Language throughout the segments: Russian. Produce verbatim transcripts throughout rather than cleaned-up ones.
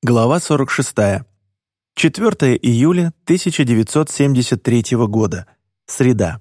Глава сорок шестая. четвёртого июля тысяча девятьсот семьдесят третьего года. Среда.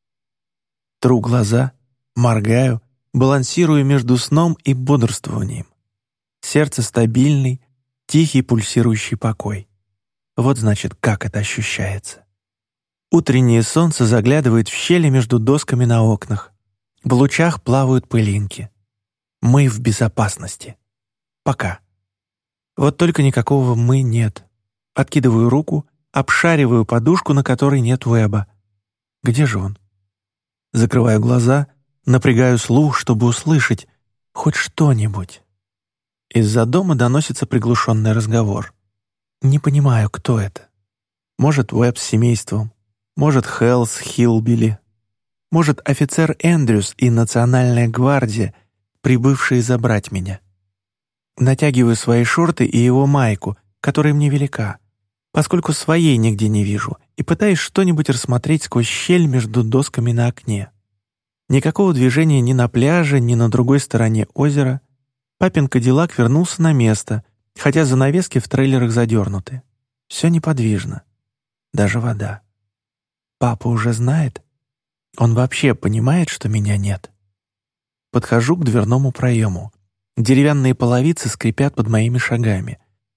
Тру глаза, моргаю, балансирую между сном и бодрствованием. Сердце стабильный, тихий пульсирующий покой. Вот значит, как это ощущается. Утреннее солнце заглядывает в щели между досками на окнах. В лучах плавают пылинки. Мы в безопасности. Пока. Вот только никакого «мы» нет. Откидываю руку, обшариваю подушку, на которой нет Уэба. Где же он? Закрываю глаза, напрягаю слух, чтобы услышать хоть что-нибудь. Из-за дома доносится приглушенный разговор. Не понимаю, кто это. Может, Уэб с семейством, может, Хелл с Хиллбили, может, офицер Эндрюс и Национальная гвардия, прибывшие забрать меня. Натягиваю свои шорты и его майку, которая мне велика, поскольку своей нигде не вижу, и пытаюсь что-нибудь рассмотреть сквозь щель между досками на окне. Никакого движения ни на пляже, ни на другой стороне озера. Папин кадиллак вернулся на место, хотя занавески в трейлерах задернуты. Все неподвижно. Даже вода. Папа уже знает? Он вообще понимает, что меня нет? Подхожу к дверному проему. Деревянные половицы скрипят под моими шагами.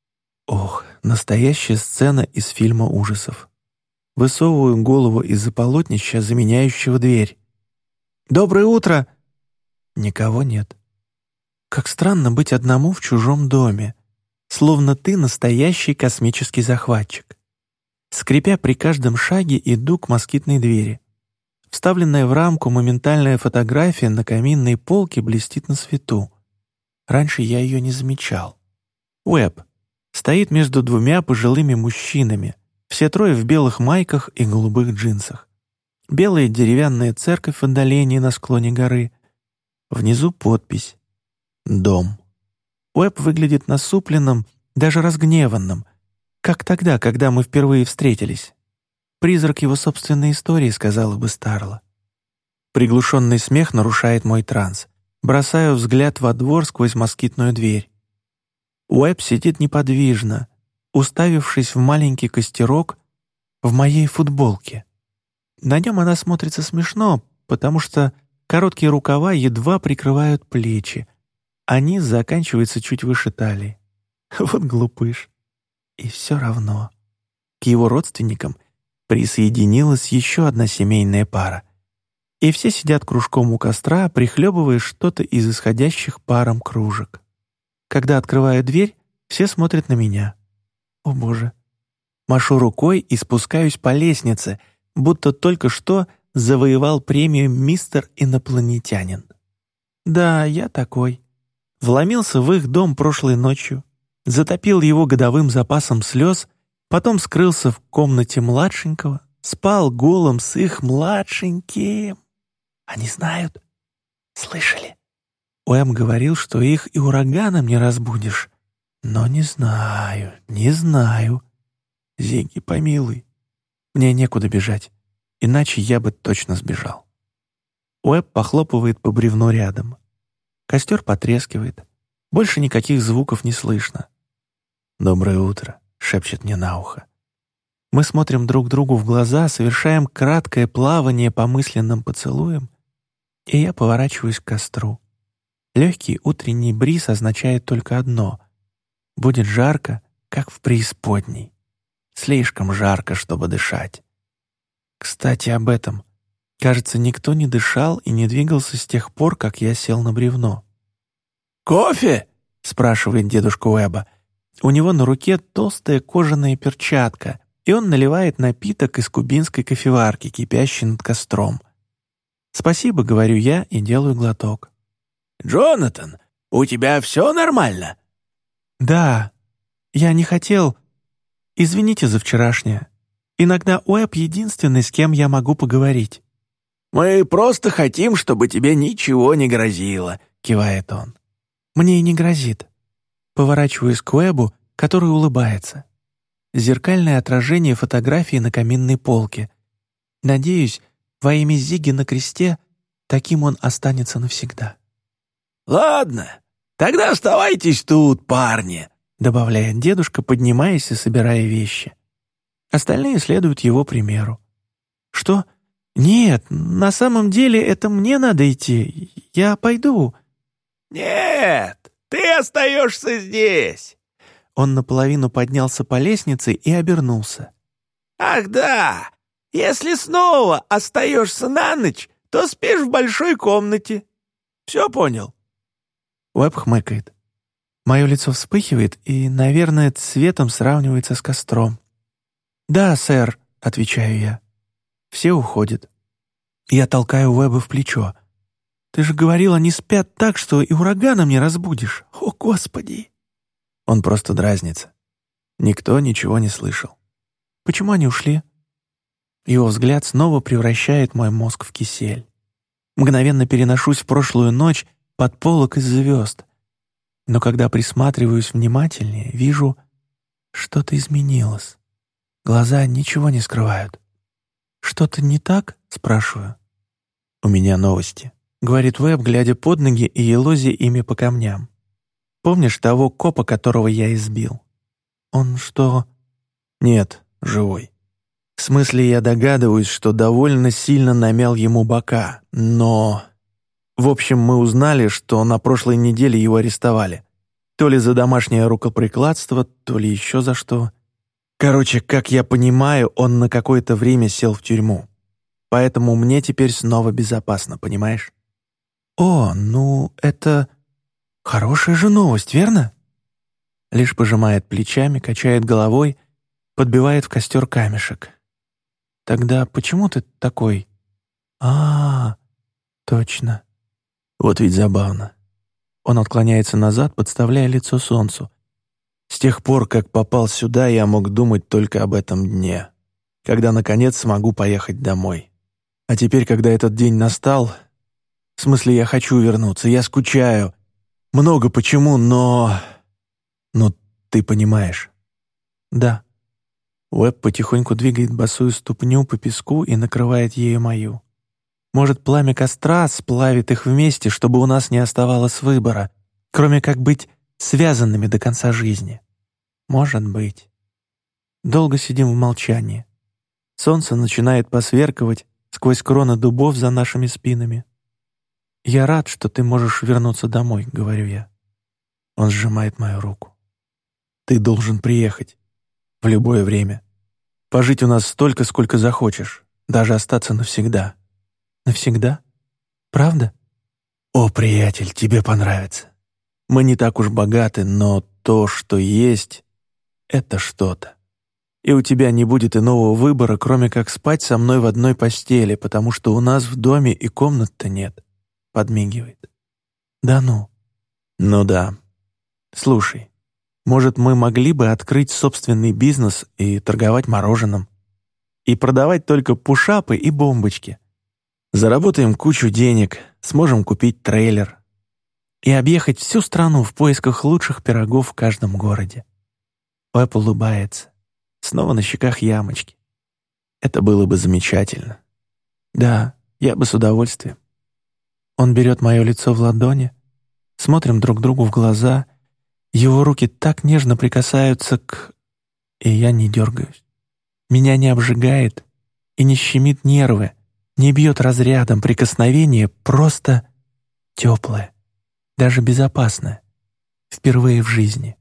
Ох, настоящая сцена из фильма ужасов. Высовываю голову из-за полотнища, заменяющего дверь. «Доброе утро!» Никого нет. Как странно быть одному в чужом доме, словно ты настоящий космический захватчик. Скрипя при каждом шаге, иду к москитной двери. Вставленная в рамку моментальная фотография на каминной полке блестит на свету. Раньше я ее не замечал. Уэб стоит между двумя пожилыми мужчинами, все трое в белых майках и голубых джинсах. Белая деревянная церковь в отдалении на склоне горы. Внизу подпись «Дом». Уэб выглядит насупленным, даже разгневанным, как тогда, когда мы впервые встретились. Призрак его собственной истории, сказала бы Старла. Приглушенный смех нарушает мой транс. Бросаю взгляд во двор сквозь москитную дверь. Уэб сидит неподвижно, уставившись в маленький костерок в моей футболке. На нем она смотрится смешно, потому что короткие рукава едва прикрывают плечи, а низ заканчивается чуть выше талии. Вот глупыш. И все равно. К его родственникам присоединилась еще одна семейная пара. И все сидят кружком у костра, прихлебывая что-то из исходящих паром кружек. Когда открываю дверь, все смотрят на меня. О боже. Машу рукой и спускаюсь по лестнице, будто только что завоевал премию «Мистер Инопланетянин». Да, я такой. Вломился в их дом прошлой ночью, затопил его годовым запасом слез, потом скрылся в комнате младшенького, спал голым с их младшеньким. Они знают? Слышали? Уэм говорил, что их и ураганом не разбудишь. Но не знаю, не знаю. Зигги, помилуй. Мне некуда бежать, иначе я бы точно сбежал. Уэб похлопывает по бревну рядом. Костер потрескивает. Больше никаких звуков не слышно. «Доброе утро», — шепчет мне на ухо. Мы смотрим друг другу в глаза, совершаем краткое плавание по мысленным поцелуям, и я поворачиваюсь к костру. Легкий утренний бриз означает только одно — будет жарко, как в преисподней. Слишком жарко, чтобы дышать. Кстати, об этом. Кажется, никто не дышал и не двигался с тех пор, как я сел на бревно. «Кофе?» — спрашивает дедушка Уэба. У него на руке толстая кожаная перчатка, и он наливает напиток из кубинской кофеварки, кипящей над костром. «Спасибо», — говорю я и делаю глоток. «Джонатан, у тебя все нормально?» «Да. Я не хотел... Извините за вчерашнее. Иногда Уэб единственный, с кем я могу поговорить». «Мы просто хотим, чтобы тебе ничего не грозило», — кивает он. «Мне и не грозит». Поворачиваюсь к Уэбу, который улыбается. Зеркальное отражение фотографии на каминной полке. Надеюсь, во имя Зигги на кресте таким он останется навсегда. «Ладно, тогда оставайтесь тут, парни», — добавляет дедушка, поднимаясь и собирая вещи. Остальные следуют его примеру. Что? Нет, на самом деле это мне надо идти. Я пойду. Нет, ты остаешься здесь. Он наполовину поднялся по лестнице и обернулся. Ах да, если снова остаешься на ночь, то спишь в большой комнате. Все понял? Уэбб хмыкает. Мое лицо вспыхивает и, наверное, цветом сравнивается с костром. «Да, сэр», — отвечаю я. Все уходят. Я толкаю Уэбба в плечо. «Ты же говорил, они спят так, что и ураганом не разбудишь. О, Господи!» Он просто дразнится. Никто ничего не слышал. «Почему они ушли?» Его взгляд снова превращает мой мозг в кисель. Мгновенно переношусь в прошлую ночь под полог из звезд. Но когда присматриваюсь внимательнее, вижу, что-то изменилось. Глаза ничего не скрывают. «Что-то не так?» — спрашиваю. «У меня новости», — говорит Уэбб, глядя под ноги и елозя ими по камням. «Помнишь того копа, которого я избил? Он что?» «Нет, живой. В смысле, я догадываюсь, что довольно сильно намял ему бока, но...» В общем, мы узнали, что на прошлой неделе его арестовали. То ли за домашнее рукоприкладство, то ли еще за что. Короче, как я понимаю, он на какое-то время сел в тюрьму. Поэтому мне теперь снова безопасно, понимаешь? О, ну, это хорошая же новость, верно? Лишь пожимает плечами, качает головой, подбивает в костер камешек. Тогда почему ты такой? А, точно. Вот ведь забавно. Он отклоняется назад, подставляя лицо солнцу. С тех пор, как попал сюда, я мог думать только об этом дне, когда, наконец, смогу поехать домой. А теперь, когда этот день настал... В смысле, я хочу вернуться, я скучаю. Много почему, но... Ну, ты понимаешь. Да. Уэбб потихоньку двигает босую ступню по песку и накрывает ею мою. Может, пламя костра сплавит их вместе, чтобы у нас не оставалось выбора, кроме как быть связанными до конца жизни. Может быть. Долго сидим в молчании. Солнце начинает посверкивать сквозь кроны дубов за нашими спинами. «Я рад, что ты можешь вернуться домой», — говорю я. Он сжимает мою руку. «Ты должен приехать. В любое время. Пожить у нас столько, сколько захочешь. Даже остаться навсегда». «Навсегда? Правда?» «О, приятель, тебе понравится. Мы не так уж богаты, но то, что есть, это что-то. И у тебя не будет иного выбора, кроме как спать со мной в одной постели, потому что у нас в доме и комнат-то нет», — подмигивает. «Да ну?» «Ну да. Слушай, может, мы могли бы открыть собственный бизнес и торговать мороженым? И продавать только пушапы и бомбочки. Заработаем кучу денег, сможем купить трейлер и объехать всю страну в поисках лучших пирогов в каждом городе». Уэбб улыбается. Снова на щеках ямочки. Это было бы замечательно. Да, я бы с удовольствием. Он берет мое лицо в ладони, смотрим друг другу в глаза, его руки так нежно прикасаются к... И я не дергаюсь. Меня не обжигает и не щемит нервы, не бьет разрядом прикосновение, просто теплое, даже безопасное, впервые в жизни.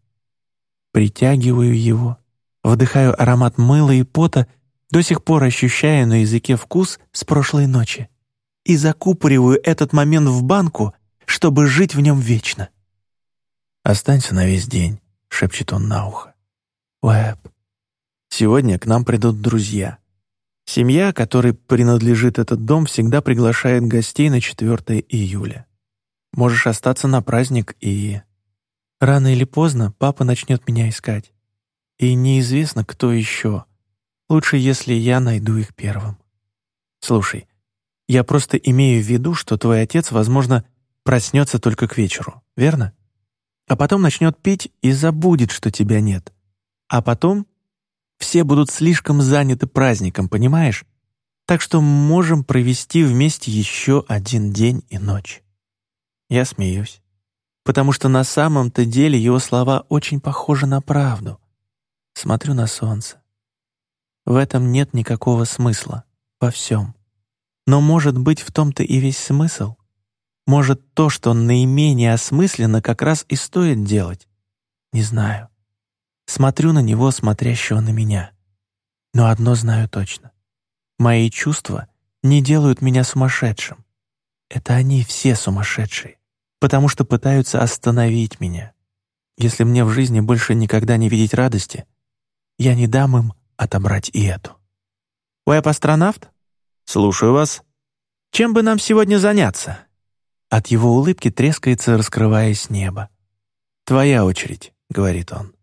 Притягиваю его, вдыхаю аромат мыла и пота, до сих пор ощущая на языке вкус с прошлой ночи, и закупориваю этот момент в банку, чтобы жить в нем вечно. «Останься на весь день», — шепчет он на ухо. «Уэбб, сегодня к нам придут друзья. Семья, которой принадлежит этот дом, всегда приглашает гостей на четвёртое июля. Можешь остаться на праздник и... Рано или поздно папа начнет меня искать. И неизвестно, кто еще. Лучше, если я найду их первым. Слушай, я просто имею в виду, что твой отец, возможно, проснется только к вечеру, верно? А потом начнет пить и забудет, что тебя нет. А потом... Все будут слишком заняты праздником, понимаешь? Так что можем провести вместе еще один день и ночь». Я смеюсь. потому что на самом-то деле его слова очень похожи на правду. Смотрю на солнце. В этом нет никакого смысла, во всем. Но, может быть, в том-то и весь смысл? Может, то, что наименее осмысленно, как раз и стоит делать? Не знаю. Смотрю на него, смотрящего на меня. Но одно знаю точно. Мои чувства не делают меня сумасшедшим. Это они все сумасшедшие, потому что пытаются остановить меня. Если мне в жизни больше никогда не видеть радости, я не дам им отобрать и эту. «Веб-астронавт? Слушаю вас. Чем бы нам сегодня заняться?» От его улыбки трескается, раскрываясь небо. «Твоя очередь», — говорит он.